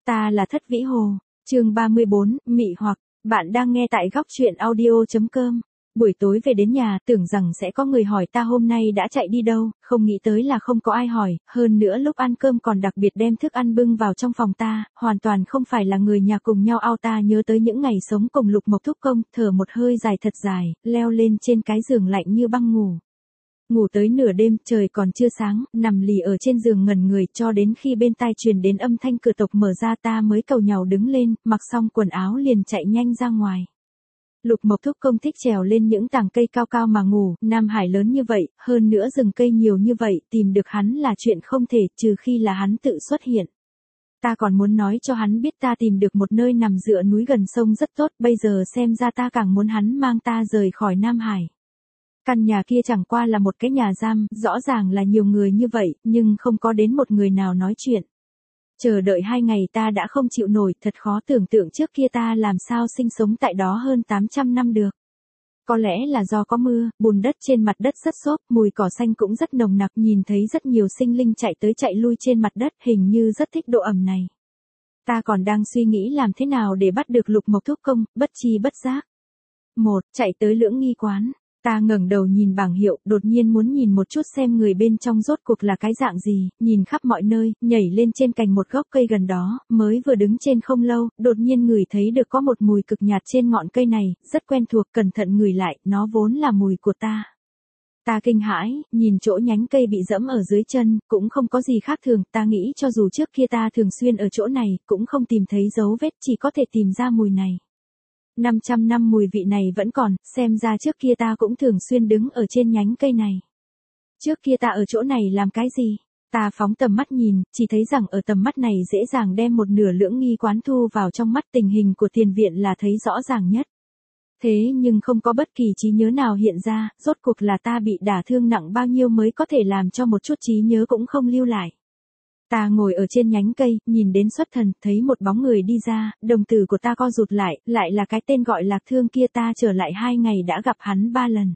Ta là Thất Vĩ Hồ, chương 34, mị hoặc, bạn đang nghe tại góc truyện audio.com. Buổi tối về đến nhà, tưởng rằng sẽ có người hỏi ta hôm nay đã chạy đi đâu, không nghĩ tới là không có ai hỏi, hơn nữa lúc ăn cơm còn đặc biệt đem thức ăn bưng vào trong phòng ta, hoàn toàn không phải là người nhà cùng nhau ao. Ta nhớ tới những ngày sống cùng Lục Mộc Thúc công, thở một hơi dài thật dài, leo lên trên cái giường lạnh như băng ngủ. Ngủ tới nửa đêm, trời còn chưa sáng, nằm lì ở trên giường ngẩn người cho đến khi bên tai truyền đến âm thanh cửa tộc mở ra ta mới cầu nhàu đứng lên, mặc xong quần áo liền chạy nhanh ra ngoài. Lục Mộc Thúc công thích trèo lên những tàng cây cao cao mà ngủ, Nam Hải lớn như vậy, hơn nữa rừng cây nhiều như vậy, tìm được hắn là chuyện không thể, trừ khi là hắn tự xuất hiện. Ta còn muốn nói cho hắn biết ta tìm được một nơi nằm dựa núi gần sông rất tốt, bây giờ xem ra ta càng muốn hắn mang ta rời khỏi Nam Hải. Căn nhà kia chẳng qua là một cái nhà giam, rõ ràng là nhiều người như vậy, nhưng không có đến một người nào nói chuyện. Chờ đợi 2 ngày ta đã không chịu nổi, thật khó tưởng tượng trước kia ta làm sao sinh sống tại đó hơn 800 năm được. Có lẽ là do có mưa, bùn đất trên mặt đất rất xốp, mùi cỏ xanh cũng rất nồng nặc, nhìn thấy rất nhiều sinh linh chạy tới chạy lui trên mặt đất, hình như rất thích độ ẩm này. Ta còn đang suy nghĩ làm thế nào để bắt được Lục Mộc Thúc công, bất chi bất giác. Chạy tới Lưỡng Nghi quán. Ta ngẩng đầu nhìn bảng hiệu, đột nhiên muốn nhìn một chút xem người bên trong rốt cuộc là cái dạng gì, nhìn khắp mọi nơi, nhảy lên trên cành một gốc cây gần đó, mới vừa đứng trên không lâu, đột nhiên ngửi thấy được có một mùi cực nhạt trên ngọn cây này, rất quen thuộc, cẩn thận ngửi lại, nó vốn là mùi của ta. Ta kinh hãi, nhìn chỗ nhánh cây bị dẫm ở dưới chân, cũng không có gì khác thường, ta nghĩ cho dù trước kia ta thường xuyên ở chỗ này, cũng không tìm thấy dấu vết, chỉ có thể tìm ra mùi này. 500 năm mùi vị này vẫn còn, xem ra trước kia ta cũng thường xuyên đứng ở trên nhánh cây này. Trước kia ta ở chỗ này làm cái gì? Ta phóng tầm mắt nhìn, chỉ thấy rằng ở tầm mắt này dễ dàng đem một nửa Lưỡng Nghi quán thu vào trong mắt, tình hình của tiền viện là thấy rõ ràng nhất. Thế nhưng không có bất kỳ trí nhớ nào hiện ra, rốt cuộc là ta bị đả thương nặng bao nhiêu mới có thể làm cho một chút trí nhớ cũng không lưu lại. Ta ngồi ở trên nhánh cây, nhìn đến xuất thần, thấy một bóng người đi ra, đồng tử của ta co rụt lại là cái tên gọi Lạc Thương kia. Ta trở lại 2 ngày đã gặp hắn 3 lần.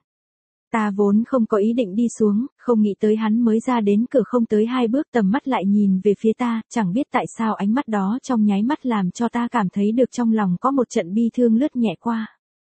Ta vốn không có ý định đi xuống, không nghĩ tới hắn mới ra đến cửa không tới 2 bước tầm mắt lại nhìn về phía ta, chẳng biết tại sao ánh mắt đó trong nháy mắt làm cho ta cảm thấy được trong lòng có một trận bi thương lướt nhẹ qua.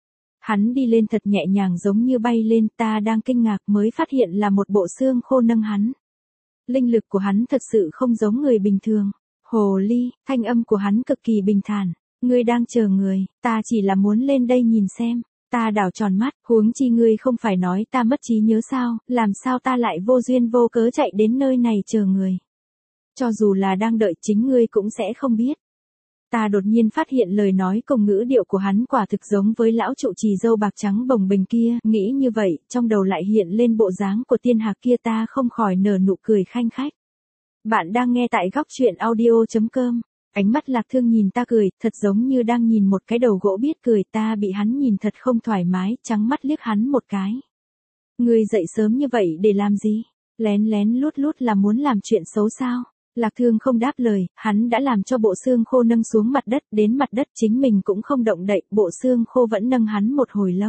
Hắn đi lên thật nhẹ nhàng giống như bay lên, ta đang kinh ngạc mới phát hiện là một bộ xương khô nâng hắn. Linh lực của hắn thật sự không giống người bình thường. Hồ ly, thanh âm của hắn cực kỳ bình thản. Ngươi đang chờ người, ta chỉ là muốn lên đây nhìn xem. Ta đảo tròn mắt, huống chi ngươi không phải nói ta mất trí nhớ sao, làm sao ta lại vô duyên vô cớ chạy đến nơi này chờ người. Cho dù là đang đợi chính ngươi cũng sẽ không biết. Ta đột nhiên phát hiện lời nói cùng ngữ điệu của hắn quả thực giống với lão trụ trì râu bạc trắng bồng bềnh kia, nghĩ như vậy, trong đầu lại hiện lên bộ dáng của tiên hạc kia, ta không khỏi nở nụ cười khanh khách. Bạn đang nghe tại góc truyện audio.com. Ánh mắt Lạc Thương nhìn ta cười, thật giống như đang nhìn một cái đầu gỗ biết cười, ta bị hắn nhìn thật không thoải mái, trắng mắt liếc hắn một cái. Ngươi dậy sớm như vậy để làm gì? Lén lén lút lút là muốn làm chuyện xấu sao? Lạc Thương không đáp lời, hắn đã làm cho bộ xương khô nâng xuống mặt đất, đến mặt đất chính mình cũng không động đậy, bộ xương khô vẫn nâng hắn một hồi lâu.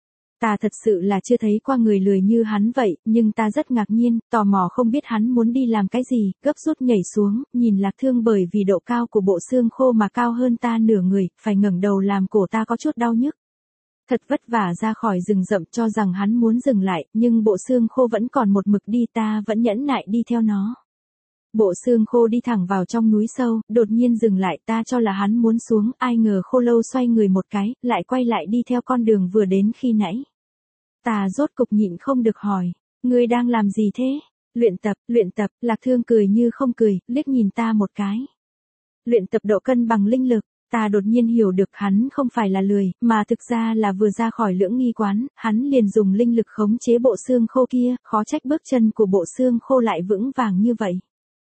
Ta thật sự là chưa thấy qua người lười như hắn vậy, nhưng ta rất ngạc nhiên, tò mò không biết hắn muốn đi làm cái gì, gấp rút nhảy xuống, nhìn Lạc Thương bởi vì độ cao của bộ xương khô mà cao hơn ta nửa người, phải ngẩng đầu làm cổ ta có chút đau nhức. Thật vất vả ra khỏi rừng rậm cho rằng hắn muốn dừng lại, nhưng bộ xương khô vẫn còn một mực đi, ta vẫn nhẫn nại đi theo nó. Bộ xương khô đi thẳng vào trong núi sâu, đột nhiên dừng lại, ta cho là hắn muốn xuống, ai ngờ Khô Lâu xoay người một cái, lại quay lại đi theo con đường vừa đến khi nãy. Ta rốt cục nhịn không được hỏi, ngươi đang làm gì thế? Luyện tập, Lạc Thương cười như không cười, liếc nhìn ta một cái. Luyện tập độ cân bằng linh lực, ta đột nhiên hiểu được hắn không phải là lười, mà thực ra là vừa ra khỏi Lưỡng Nghi quán, hắn liền dùng linh lực khống chế bộ xương khô kia, khó trách bước chân của bộ xương khô lại vững vàng như vậy.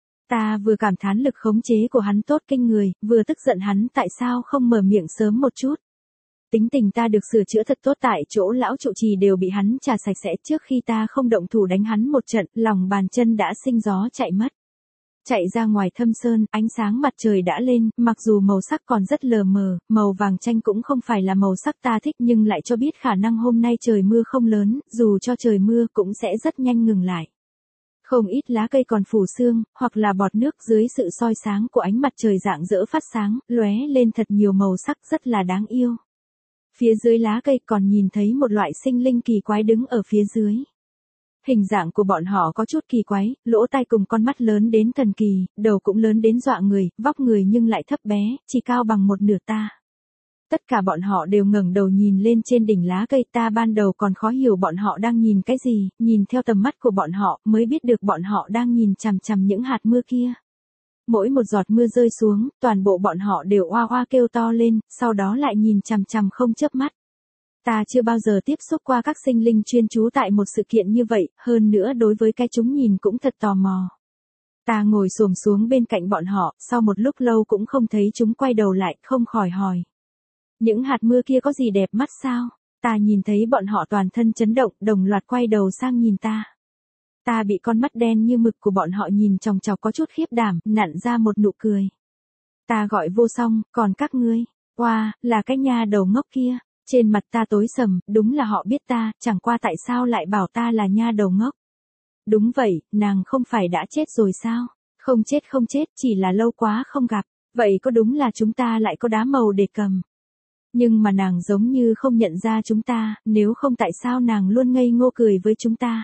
Ta vừa cảm thán lực khống chế của hắn tốt kinh người, vừa tức giận hắn tại sao không mở miệng sớm một chút. Tính tình ta được sửa chữa thật tốt, tại chỗ lão trụ trì đều bị hắn trà sạch sẽ, trước khi ta không động thủ đánh hắn một trận, lòng bàn chân đã sinh gió chạy mất. Chạy ra ngoài thâm sơn, ánh sáng mặt trời đã lên, mặc dù màu sắc còn rất lờ mờ, màu vàng chanh cũng không phải là màu sắc ta thích nhưng lại cho biết khả năng hôm nay trời mưa không lớn, dù cho trời mưa cũng sẽ rất nhanh ngừng lại. Không ít lá cây còn phủ sương, hoặc là bọt nước dưới sự soi sáng của ánh mặt trời rạng rỡ phát sáng, lóe lên thật nhiều màu sắc rất là đáng yêu. Phía dưới lá cây còn nhìn thấy một loại sinh linh kỳ quái đứng ở phía dưới. Hình dạng của bọn họ có chút kỳ quái, lỗ tai cùng con mắt lớn đến thần kỳ, đầu cũng lớn đến dọa người, vóc người nhưng lại thấp bé, chỉ cao bằng một nửa ta. Tất cả bọn họ đều ngẩng đầu nhìn lên trên đỉnh lá cây, ta ban đầu còn khó hiểu bọn họ đang nhìn cái gì, nhìn theo tầm mắt của bọn họ mới biết được bọn họ đang nhìn chằm chằm những hạt mưa kia. Mỗi một giọt mưa rơi xuống, toàn bộ bọn họ đều oa oa kêu to lên, sau đó lại nhìn chằm chằm không chớp mắt. Ta chưa bao giờ tiếp xúc qua các sinh linh chuyên trú tại một sự kiện như vậy, hơn nữa đối với cái chúng nhìn cũng thật tò mò. Ta ngồi xổm xuống bên cạnh bọn họ, sau một lúc lâu cũng không thấy chúng quay đầu lại, không khỏi hỏi. Những hạt mưa kia có gì đẹp mắt sao? Ta nhìn thấy bọn họ toàn thân chấn động, đồng loạt quay đầu sang nhìn ta. Ta bị con mắt đen như mực của bọn họ nhìn chòng chọc có chút khiếp đảm, nặn ra một nụ cười. Ta gọi vô song, còn các ngươi? Oa, là cái nha đầu ngốc kia. Trên mặt ta tối sầm, đúng là họ biết ta, chẳng qua tại sao lại bảo ta là nha đầu ngốc. Đúng vậy, nàng không phải đã chết rồi sao? Không chết, chỉ là lâu quá không gặp. Vậy có đúng là chúng ta lại có đá màu để cầm? Nhưng mà nàng giống như không nhận ra chúng ta, nếu không tại sao nàng luôn ngây ngô cười với chúng ta.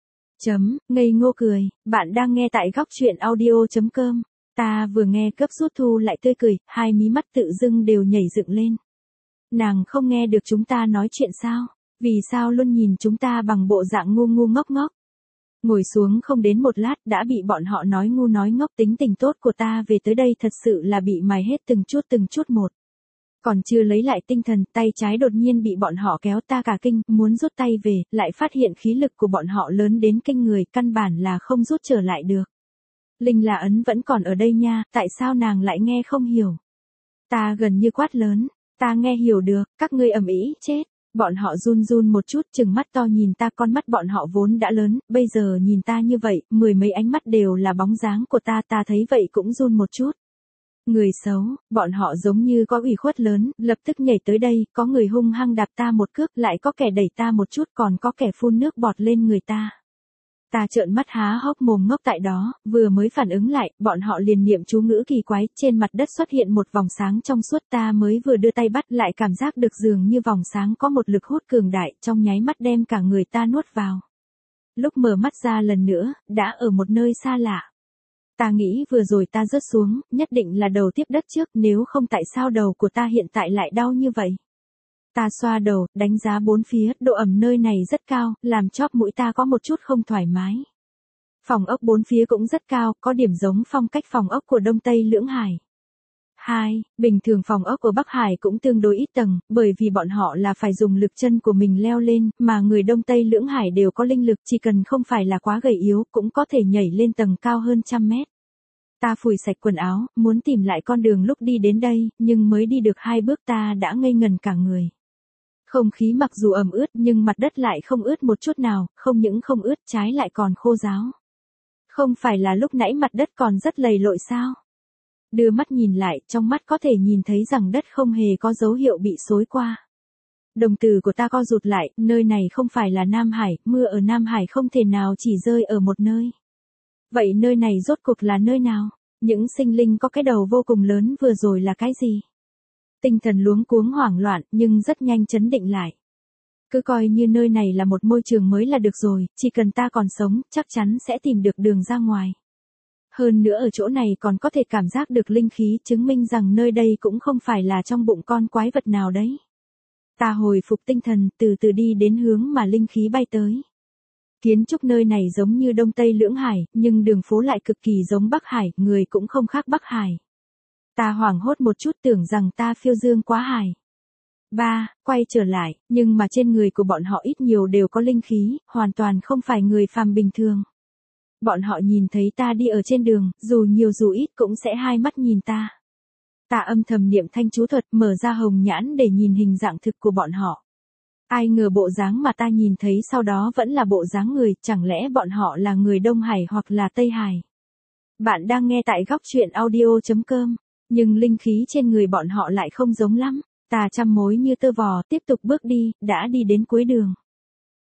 Ngây ngô cười, bạn đang nghe tại góc truyện audio.com. Ta vừa nghe cấp rút thu lại tươi cười, hai mí mắt tự dưng đều nhảy dựng lên. Nàng không nghe được chúng ta nói chuyện sao? Vì sao luôn nhìn chúng ta bằng bộ dạng ngu ngu ngốc ngốc? Ngồi xuống không đến một lát đã bị bọn họ nói ngu nói ngốc, tính tình tốt của ta về tới đây thật sự là bị mài hết từng chút một. Còn chưa lấy lại tinh thần, tay trái đột nhiên bị bọn họ kéo, ta cả kinh, muốn rút tay về, lại phát hiện khí lực của bọn họ lớn đến kinh người, căn bản là không rút trở lại được. Linh là ấn vẫn còn ở đây nha, tại sao nàng lại nghe không hiểu? Ta gần như quát lớn, ta nghe hiểu được, các ngươi ầm ĩ, chết. Bọn họ run run một chút, trừng mắt to nhìn ta, con mắt bọn họ vốn đã lớn, bây giờ nhìn ta như vậy, mười mấy ánh mắt đều là bóng dáng của ta thấy vậy cũng run một chút. Người xấu, bọn họ giống như có ủy khuất lớn, lập tức nhảy tới đây, có người hung hăng đạp ta một cước, lại có kẻ đẩy ta một chút, còn có kẻ phun nước bọt lên người ta. Ta trợn mắt há hốc mồm ngốc tại đó, vừa mới phản ứng lại, bọn họ liền niệm chú ngữ kỳ quái, trên mặt đất xuất hiện một vòng sáng trong suốt, ta mới vừa đưa tay bắt lại cảm giác được dường như vòng sáng có một lực hút cường đại, trong nháy mắt đem cả người ta nuốt vào. Lúc mở mắt ra lần nữa, đã ở một nơi xa lạ. Ta nghĩ vừa rồi ta rớt xuống, nhất định là đầu tiếp đất trước, nếu không tại sao đầu của ta hiện tại lại đau như vậy. Ta xoa đầu, đánh giá bốn phía, độ ẩm nơi này rất cao, làm chóp mũi ta có một chút không thoải mái. Phòng ốc bốn phía cũng rất cao, có điểm giống phong cách phòng ốc của Đông Tây Lưỡng Hải. 2. Bình thường phòng ốc ở Bắc Hải cũng tương đối ít tầng, bởi vì bọn họ là phải dùng lực chân của mình leo lên, mà người Đông Tây Lưỡng Hải đều có linh lực, chỉ cần không phải là quá gầy yếu, cũng có thể nhảy lên tầng cao hơn 100 mét. Ta phủi sạch quần áo, muốn tìm lại con đường lúc đi đến đây, nhưng mới đi được 2 bước ta đã ngây ngần cả người. Không khí mặc dù ẩm ướt nhưng mặt đất lại không ướt một chút nào, không những không ướt trái lại còn khô ráo. Không phải là lúc nãy mặt đất còn rất lầy lội sao? Đưa mắt nhìn lại, trong mắt có thể nhìn thấy rằng đất không hề có dấu hiệu bị xối qua. Đồng tử của ta co rụt lại, nơi này không phải là Nam Hải, mưa ở Nam Hải không thể nào chỉ rơi ở một nơi. Vậy nơi này rốt cuộc là nơi nào? Những sinh linh có cái đầu vô cùng lớn vừa rồi là cái gì? Tinh thần luống cuống hoảng loạn, nhưng rất nhanh chấn định lại. Cứ coi như nơi này là một môi trường mới là được rồi, chỉ cần ta còn sống, chắc chắn sẽ tìm được đường ra ngoài. Hơn nữa ở chỗ này còn có thể cảm giác được linh khí, chứng minh rằng nơi đây cũng không phải là trong bụng con quái vật nào đấy. Ta hồi phục tinh thần, từ từ đi đến hướng mà linh khí bay tới. Kiến trúc nơi này giống như Đông Tây Lưỡng Hải, nhưng đường phố lại cực kỳ giống Bắc Hải, người cũng không khác Bắc Hải. Ta hoảng hốt một chút tưởng rằng ta phiêu dương quá hải. 3. Quay trở lại, nhưng mà trên người của bọn họ ít nhiều đều có linh khí, hoàn toàn không phải người phàm bình thường. Bọn họ nhìn thấy ta đi ở trên đường, dù nhiều dù ít cũng sẽ hai mắt nhìn ta. Ta âm thầm niệm thanh chú thuật, mở ra hồng nhãn để nhìn hình dạng thực của bọn họ. Ai ngờ bộ dáng mà ta nhìn thấy sau đó vẫn là bộ dáng người, chẳng lẽ bọn họ là người Đông Hải hoặc là Tây Hải. Bạn đang nghe tại góc truyện audio.com, nhưng linh khí trên người bọn họ lại không giống lắm. Ta trăm mối như tơ vò, tiếp tục bước đi, đã đi đến cuối đường.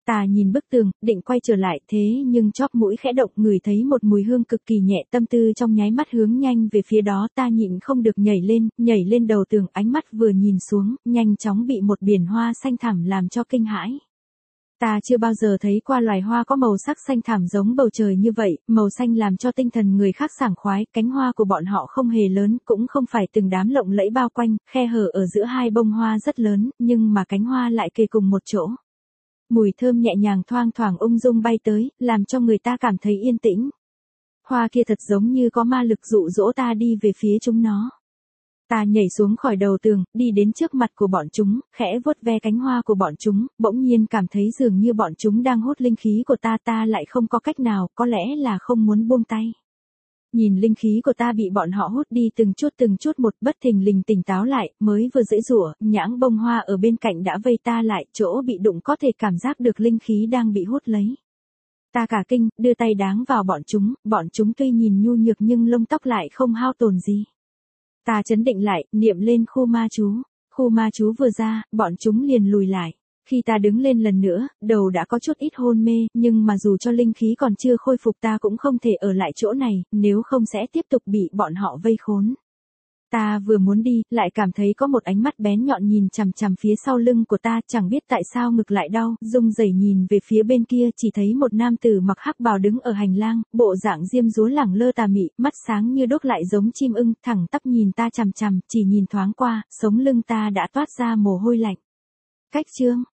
Ta nhìn bức tường, định quay trở lại thế nhưng chóp mũi khẽ động ngửi thấy một mùi hương cực kỳ nhẹ, tâm tư trong nháy mắt hướng nhanh về phía đó, ta nhịn không được nhảy lên đầu tường, ánh mắt vừa nhìn xuống, nhanh chóng bị một biển hoa xanh thẳm làm cho kinh hãi. Ta chưa bao giờ thấy qua loài hoa có màu sắc xanh thẳm giống bầu trời như vậy, màu xanh làm cho tinh thần người khác sảng khoái, cánh hoa của bọn họ không hề lớn, cũng không phải từng đám lộng lẫy bao quanh, khe hở ở giữa hai bông hoa rất lớn, nhưng mà cánh hoa lại kề cùng một chỗ. Mùi thơm nhẹ nhàng thoang thoảng ung dung bay tới, làm cho người ta cảm thấy yên tĩnh. Hoa kia thật giống như có ma lực dụ dỗ ta đi về phía chúng nó. Ta nhảy xuống khỏi đầu tường, đi đến trước mặt của bọn chúng, khẽ vuốt ve cánh hoa của bọn chúng, bỗng nhiên cảm thấy dường như bọn chúng đang hút linh khí của ta lại không có cách nào, có lẽ là không muốn buông tay. Nhìn linh khí của ta bị bọn họ hút đi từng chút một, bất thình lình tỉnh táo lại, mới vừa giãy giụa, nhãng bông hoa ở bên cạnh đã vây ta lại, chỗ bị đụng có thể cảm giác được linh khí đang bị hút lấy. Ta cả kinh, đưa tay đáng vào bọn chúng tuy nhìn nhu nhược nhưng lông tóc lại không hao tổn gì. Ta trấn định lại, niệm lên khu ma chú vừa ra, bọn chúng liền lùi lại. Khi ta đứng lên lần nữa, đầu đã có chút ít hôn mê, nhưng mà dù cho linh khí còn chưa khôi phục ta cũng không thể ở lại chỗ này, nếu không sẽ tiếp tục bị bọn họ vây khốn. Ta vừa muốn đi, lại cảm thấy có một ánh mắt bén nhọn nhìn chằm chằm phía sau lưng của ta, chẳng biết tại sao ngực lại đau, rung rẩy nhìn về phía bên kia, chỉ thấy một nam tử mặc hắc bào đứng ở hành lang, bộ dạng diêm dúa lẳng lơ tà mị, mắt sáng như đuốc lại giống chim ưng, thẳng tắp nhìn ta chằm chằm, chỉ nhìn thoáng qua, sống lưng ta đã toát ra mồ hôi lạnh. Cách chương